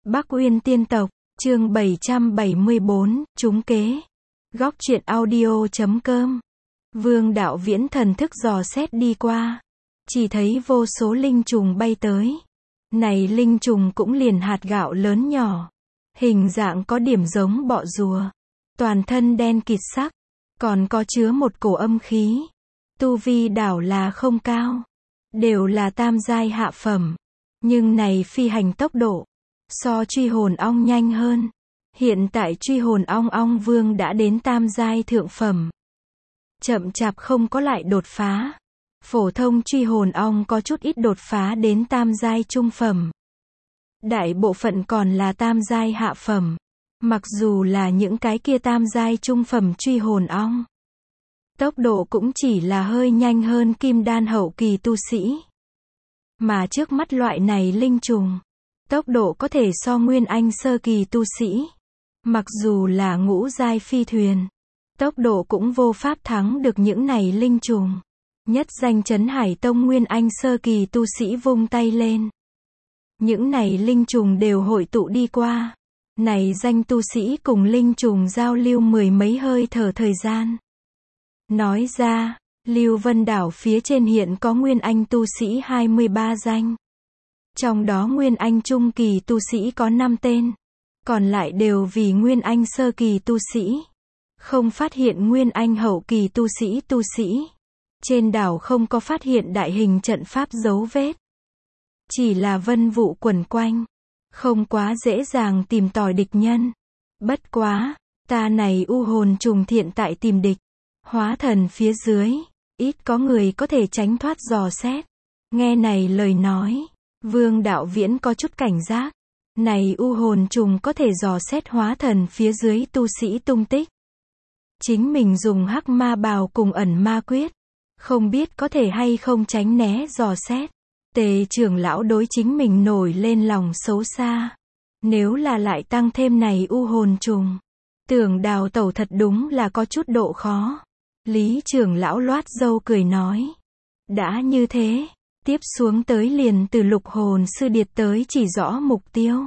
Bắc Uyên Tiên Tộc, chương 774, trúng kế. Góc truyện audio.com. Vương Đạo Viễn thần thức dò xét đi qua, chỉ thấy vô số linh trùng bay tới. Này linh trùng cũng liền hạt gạo lớn nhỏ, hình dạng có điểm giống bọ rùa, toàn thân đen kịt sắc, còn có chứa một cổ âm khí. Tu vi đảo là không cao, đều là tam giai hạ phẩm, nhưng này phi hành tốc độ so truy hồn ong nhanh hơn. Hiện tại truy hồn ong ong vương đã đến tam giai thượng phẩm, chậm chạp không có lại đột phá. Phổ thông truy hồn ong có chút ít đột phá đến tam giai trung phẩm, đại bộ phận còn là tam giai hạ phẩm. Mặc dù là những cái kia tam giai trung phẩm truy hồn ong, tốc độ cũng chỉ là hơi nhanh hơn kim đan hậu kỳ tu sĩ. Mà trước mắt loại này linh trùng, tốc độ có thể so nguyên anh sơ kỳ tu sĩ. Mặc dù là ngũ giai phi thuyền, tốc độ cũng vô pháp thắng được những này linh trùng. Nhất danh Trấn Hải Tông nguyên anh sơ kỳ tu sĩ vung tay lên, những này linh trùng đều hội tụ đi qua. Này danh tu sĩ cùng linh trùng giao lưu mười mấy hơi thở thời gian. Nói ra, Lưu Vân Đảo phía trên hiện có nguyên anh tu sĩ 23 danh. Trong đó nguyên anh trung kỳ tu sĩ có 5 tên, còn lại đều vì nguyên anh sơ kỳ tu sĩ. Không phát hiện nguyên anh hậu kỳ tu sĩ. Trên đảo không có phát hiện đại hình trận pháp dấu vết, chỉ là vân vụ quẩn quanh, không quá dễ dàng tìm tòi địch nhân. Bất quá, ta này u hồn trùng thiện tại tìm địch, hóa thần phía dưới, ít có người có thể tránh thoát dò xét. Nghe này lời nói, Vương Đạo Viễn có chút cảnh giác. Này u hồn trùng có thể dò xét hóa thần phía dưới tu sĩ tung tích. Chính mình dùng hắc ma bào cùng ẩn ma quyết, không biết có thể hay không tránh né dò xét. Tề trưởng lão đối chính mình nổi lên lòng xấu xa. Nếu là lại tăng thêm này u hồn trùng, tưởng đào tẩu thật đúng là có chút độ khó. Lý trưởng lão loát râu cười nói, đã như thế, tiếp xuống tới liền từ lục hồn sư điệt tới chỉ rõ mục tiêu.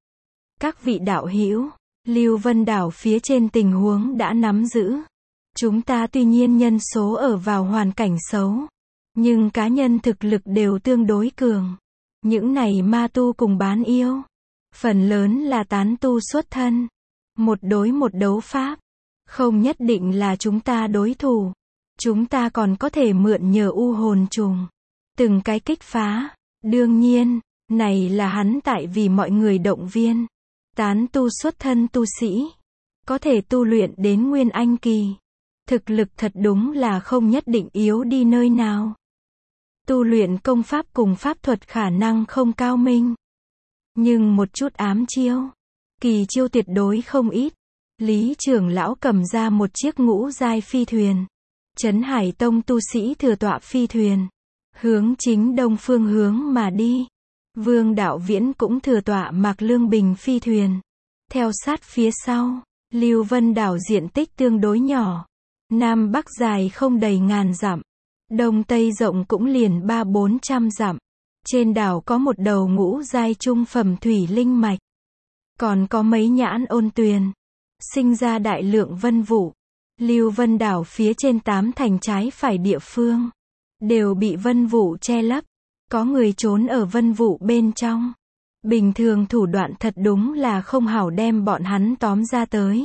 Các vị đạo hữu, Lưu Vân Đảo phía trên tình huống đã nắm giữ. Chúng ta tuy nhiên nhân số ở vào hoàn cảnh xấu, nhưng cá nhân thực lực đều tương đối cường. Những này ma tu cùng bán yêu, phần lớn là tán tu xuất thân. Một đối một đấu pháp, không nhất định là chúng ta đối thủ. Chúng ta còn có thể mượn nhờ u hồn trùng, từng cái kích phá. Đương nhiên, này là hắn tại vì mọi người động viên. Tán tu xuất thân tu sĩ, có thể tu luyện đến nguyên anh kỳ. Thực lực thật đúng là không nhất định yếu đi nơi nào. Tu luyện công pháp cùng pháp thuật khả năng không cao minh, nhưng một chút ám chiêu, kỳ chiêu tuyệt đối không ít. Lý trưởng lão cầm ra một chiếc ngũ giai phi thuyền. Trấn Hải Tông tu sĩ thừa tọa phi thuyền, hướng chính đông phương hướng mà đi. Vương Đạo Viễn cũng thừa tọa Mạc Lương Bình phi thuyền. Theo sát phía sau, Lưu Vân Đảo diện tích tương đối nhỏ. Nam Bắc dài không đầy ngàn dặm, Đông Tây rộng cũng liền 300-400 dặm. Trên đảo có một đầu ngũ giai trung phẩm thủy linh mạch, còn có mấy nhãn ôn tuyền, sinh ra đại lượng vân vụ. Lưu Vân Đảo phía trên 8 thành trái phải địa phương, đều bị vân vụ che lấp. Có người trốn ở vân vụ bên trong. Bình thường thủ đoạn thật đúng là không hảo đem bọn hắn tóm ra tới.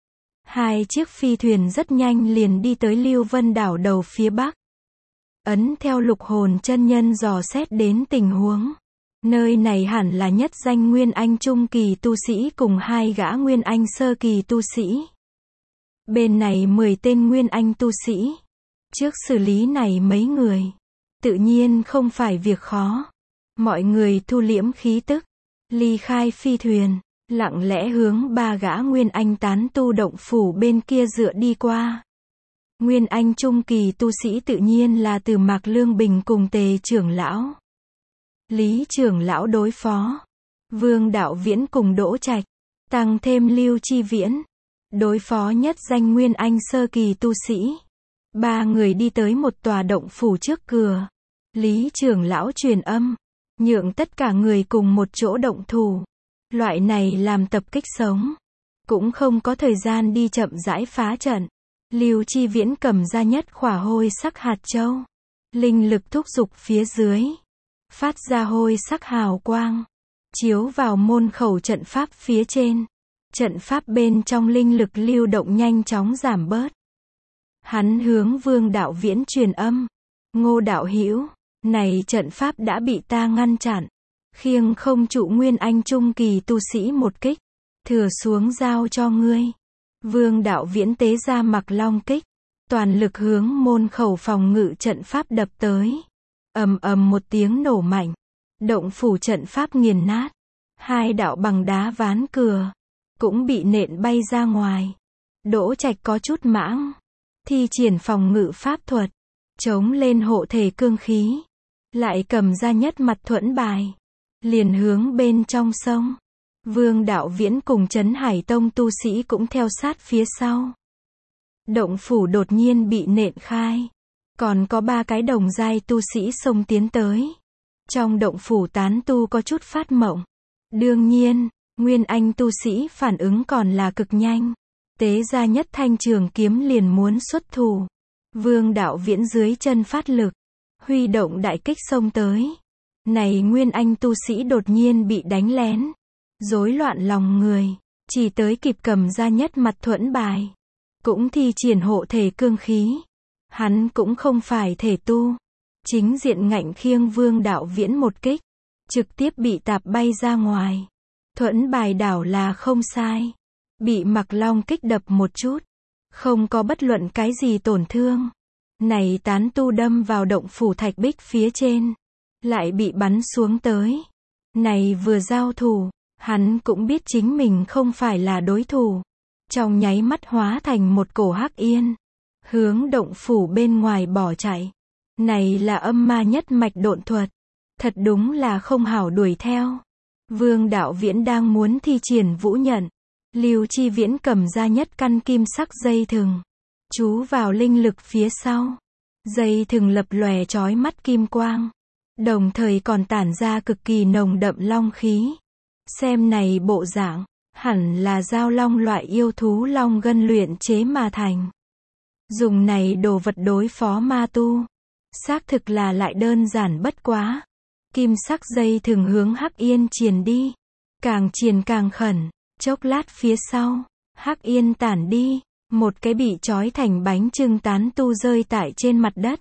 Hai chiếc phi thuyền rất nhanh liền đi tới Lưu Vân Đảo đầu phía bắc. Ấn theo lục hồn chân nhân dò xét đến tình huống, nơi này hẳn là nhất danh nguyên anh trung kỳ tu sĩ cùng 2 gã nguyên anh sơ kỳ tu sĩ. Bên này 10 tên nguyên anh tu sĩ. Trước xử lý này mấy người, tự nhiên không phải việc khó. Mọi người thu liễm khí tức, ly khai phi thuyền, lặng lẽ hướng 3 gã nguyên anh tán tu động phủ bên kia dựa đi qua. Nguyên anh trung kỳ tu sĩ tự nhiên là từ Mạc Lương Bình cùng Tề trưởng lão. Lý trưởng lão đối phó, Vương Đạo Viễn cùng Đỗ Trạch, tăng thêm Lưu Chi Viễn, đối phó nhất danh nguyên anh sơ kỳ tu sĩ. 3 người đi tới một tòa động phủ trước cửa. Lý trưởng lão truyền âm, nhượng tất cả người cùng một chỗ động thủ. Loại này làm tập kích sống. Cũng không có thời gian đi chậm rãi phá trận. Lưu Chi Viễn cầm ra nhất khỏa hôi sắc hạt châu. Linh lực thúc giục phía dưới. Phát ra hôi sắc hào quang. Chiếu vào môn khẩu trận pháp phía trên. Trận pháp bên trong linh lực lưu động nhanh chóng giảm bớt. Hắn hướng Vương Đạo Viễn truyền âm. Ngô đạo hữu, này trận pháp đã bị ta ngăn chặn. Khiêng không trụ Nguyên Anh trung kỳ tu sĩ một kích. Thừa xuống giao cho ngươi. Vương Đạo Viễn tế ra Mặc Long kích. Toàn lực hướng môn khẩu phòng ngự trận pháp đập tới. Ầm ầm một tiếng nổ mạnh. Động phủ trận pháp nghiền nát. Hai đạo bằng đá ván cửa. Cũng bị nện bay ra ngoài. Đỗ Trạch có chút mãng. Thi triển phòng ngự pháp thuật. Chống lên hộ thể cương khí. Lại cầm ra nhất mặt thuẫn bài. Liền hướng bên trong sông. Vương Đạo Viễn cùng Trấn Hải Tông tu sĩ cũng theo sát phía sau. Động phủ đột nhiên bị nện khai. Còn có 3 cái đồng giai tu sĩ xông tiến tới. Trong động phủ tán tu có chút phát mộng. Đương nhiên, Nguyên Anh tu sĩ phản ứng còn là cực nhanh. Tế ra nhất thanh trường kiếm liền muốn xuất thủ. Vương Đạo Viễn dưới chân phát lực. Huy động đại kích xông tới. Này Nguyên Anh tu sĩ đột nhiên bị đánh lén. Rối loạn lòng người. Chỉ tới kịp cầm ra nhất mặt thuẫn bài. Cũng thi triển hộ thể cương khí. Hắn cũng không phải thể tu. Chính diện ngạnh khiêng Vương Đạo Viễn một kích. Trực tiếp bị tạp bay ra ngoài. Thuẫn bài đảo là không sai. Bị Mặc Long kích đập một chút. Không có bất luận cái gì tổn thương. Này tán tu đâm vào động phủ thạch bích phía trên. Lại bị bắn xuống tới. Này vừa giao thủ. Hắn cũng biết chính mình không phải là đối thủ. Trong nháy mắt hóa thành một cổ hắc yên. Hướng động phủ bên ngoài bỏ chạy. Này là âm ma nhất mạch độn thuật. Thật đúng là không hảo đuổi theo. Vương Đạo Viễn đang muốn thi triển vũ nhận. Lưu Chi Viễn cầm ra nhất căn kim sắc dây thừng. Chú vào linh lực phía sau. Dây thừng lập lòe chói mắt kim quang. Đồng thời còn tản ra cực kỳ nồng đậm long khí. Xem này bộ dạng, hẳn là giao long loại yêu thú long gân luyện chế mà thành. Dùng này đồ vật đối phó ma tu. Xác thực là lại đơn giản bất quá. Kim sắc dây thừng hướng Hắc Yên triền đi. Càng triền càng khẩn. Chốc lát phía sau, Hắc Yên tản đi. Một cái bị trói thành bánh chưng tán tu rơi tại trên mặt đất.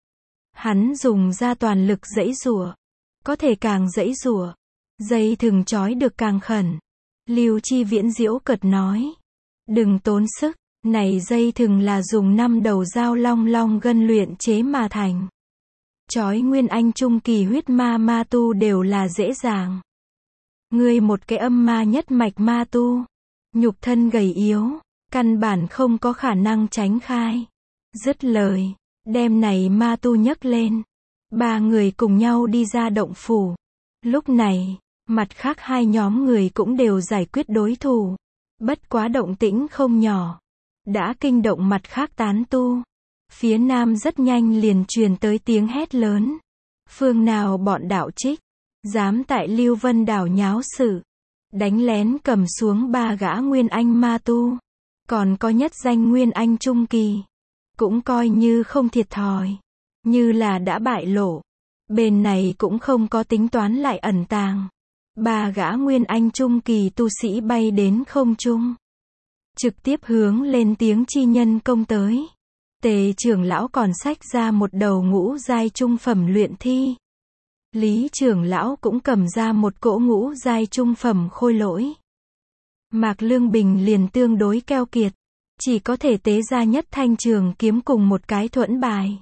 Hắn dùng ra toàn lực giãy giụa. Có thể càng giãy giụa. Dây thừng trói được càng khẩn. Lưu Chi Viễn giễu cợt nói. Đừng tốn sức. Này dây thừng là dùng 5 đầu dao long gân luyện chế mà thành. Trói Nguyên Anh trung kỳ huyết ma tu đều là dễ dàng. Ngươi một cái âm ma nhất mạch ma tu. Nhục thân gầy yếu. Căn bản không có khả năng tránh khai. Dứt lời. Đem này ma tu nhấc lên. 3 người cùng nhau đi ra động phủ. Lúc này, mặt khác 2 nhóm người cũng đều giải quyết đối thủ. Bất quá động tĩnh không nhỏ. Đã kinh động mặt khác tán tu. Phía nam rất nhanh liền truyền tới tiếng hét lớn. Phương nào bọn đạo trích. Dám tại Lưu Vân đảo nháo sự. Đánh lén cầm xuống 3 gã Nguyên Anh ma tu. Còn có nhất danh Nguyên Anh trung kỳ. Cũng coi như không thiệt thòi. Như là đã bại lộ. Bên này cũng không có tính toán lại ẩn tàng. 3 gã Nguyên Anh trung kỳ tu sĩ bay đến không trung. Trực tiếp hướng lên tiếng chi nhân công tới. Tề trưởng lão còn xách ra một đầu ngũ giai trung phẩm luyện thi. Lý trưởng lão cũng cầm ra một cỗ ngũ giai trung phẩm khôi lỗi. Mạc Lương Bình liền tương đối keo kiệt. Chỉ có thể tế ra nhất thanh trường kiếm cùng một cái thuẫn bài.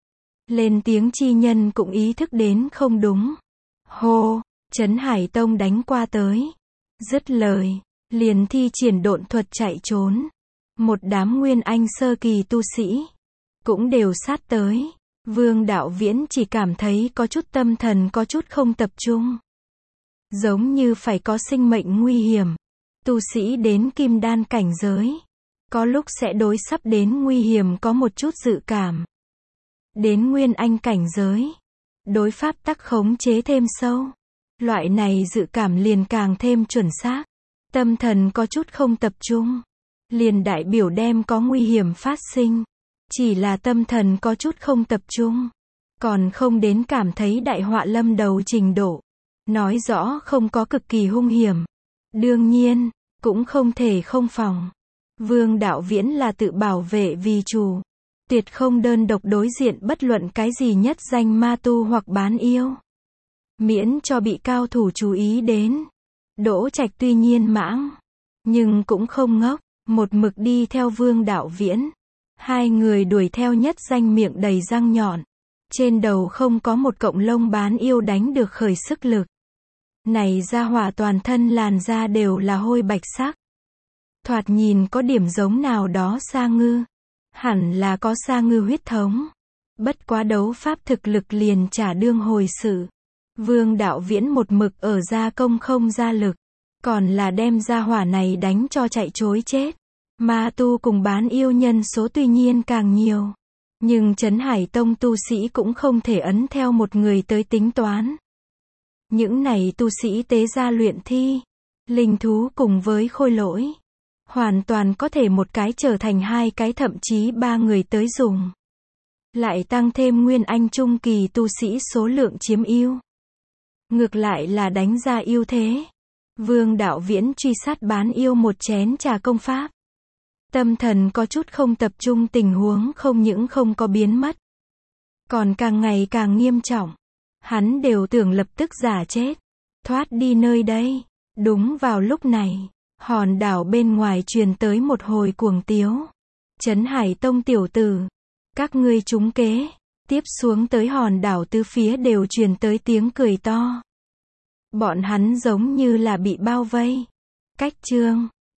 Lên tiếng chi nhân cũng ý thức đến không đúng. Hô, Trấn Hải Tông đánh qua tới. Dứt lời, liền thi triển độn thuật chạy trốn. Một đám Nguyên Anh sơ kỳ tu sĩ. Cũng đều sát tới. Vương Đạo Viễn chỉ cảm thấy có chút tâm thần có chút không tập trung. Giống như phải có sinh mệnh nguy hiểm. Tu sĩ đến kim đan cảnh giới. Có lúc sẽ đối sắp đến nguy hiểm có một chút dự cảm. Đến Nguyên Anh cảnh giới. Đối pháp tắc khống chế thêm sâu. Loại này dự cảm liền càng thêm chuẩn xác. Tâm thần có chút không tập trung, liền đại biểu đem có nguy hiểm phát sinh. Chỉ là tâm thần có chút không tập trung, còn không đến cảm thấy đại họa lâm đầu trình độ. Nói rõ không có cực kỳ hung hiểm. Đương nhiên, cũng không thể không phòng. Vương Đạo Viễn là tự bảo vệ vì chủ. Tuyệt không đơn độc đối diện bất luận cái gì nhất danh ma tu hoặc bán yêu. Miễn cho bị cao thủ chú ý đến. Đỗ Trạch tuy nhiên mãng, nhưng cũng không ngốc, một mực đi theo Vương Đạo Viễn. Hai người đuổi theo nhất danh miệng đầy răng nhọn. Trên đầu không có một cọng lông bán yêu đánh được khởi sức lực. Này ra hỏa toàn thân làn da đều là hôi bạch sắc. Thoạt nhìn có điểm giống nào đó sa ngư. Hẳn là có sa ngư huyết thống. Bất quá đấu pháp thực lực liền trả đương hồi sự. Vương Đạo Viễn một mực ở gia công không ra lực. Còn là đem ra hỏa này đánh cho chạy chối chết. Ma tu cùng bán yêu nhân số tuy nhiên càng nhiều. Nhưng Trấn Hải Tông tu sĩ cũng không thể ấn theo một người tới tính toán. Những này tu sĩ tế gia luyện thi, linh thú cùng với khôi lỗi. Hoàn toàn có thể một cái trở thành hai cái thậm chí ba người tới dùng. Lại tăng thêm nguyên anh trung kỳ tu sĩ số lượng chiếm ưu. Ngược lại là đánh ra ưu thế. Vương Đạo Viễn truy sát bán yêu một chén trà công pháp. Tâm thần có chút không tập trung, tình huống không những không có biến mất, còn càng ngày càng nghiêm trọng. Hắn đều tưởng lập tức giả chết, thoát đi nơi đây. Đúng vào lúc này, hòn đảo bên ngoài truyền tới một hồi cuồng tiếu. Trấn Hải Tông tiểu tử, các ngươi trúng kế. Tiếp xuống tới hòn đảo tứ phía đều truyền tới tiếng cười to. Bọn hắn giống như là bị bao vây. Cách chương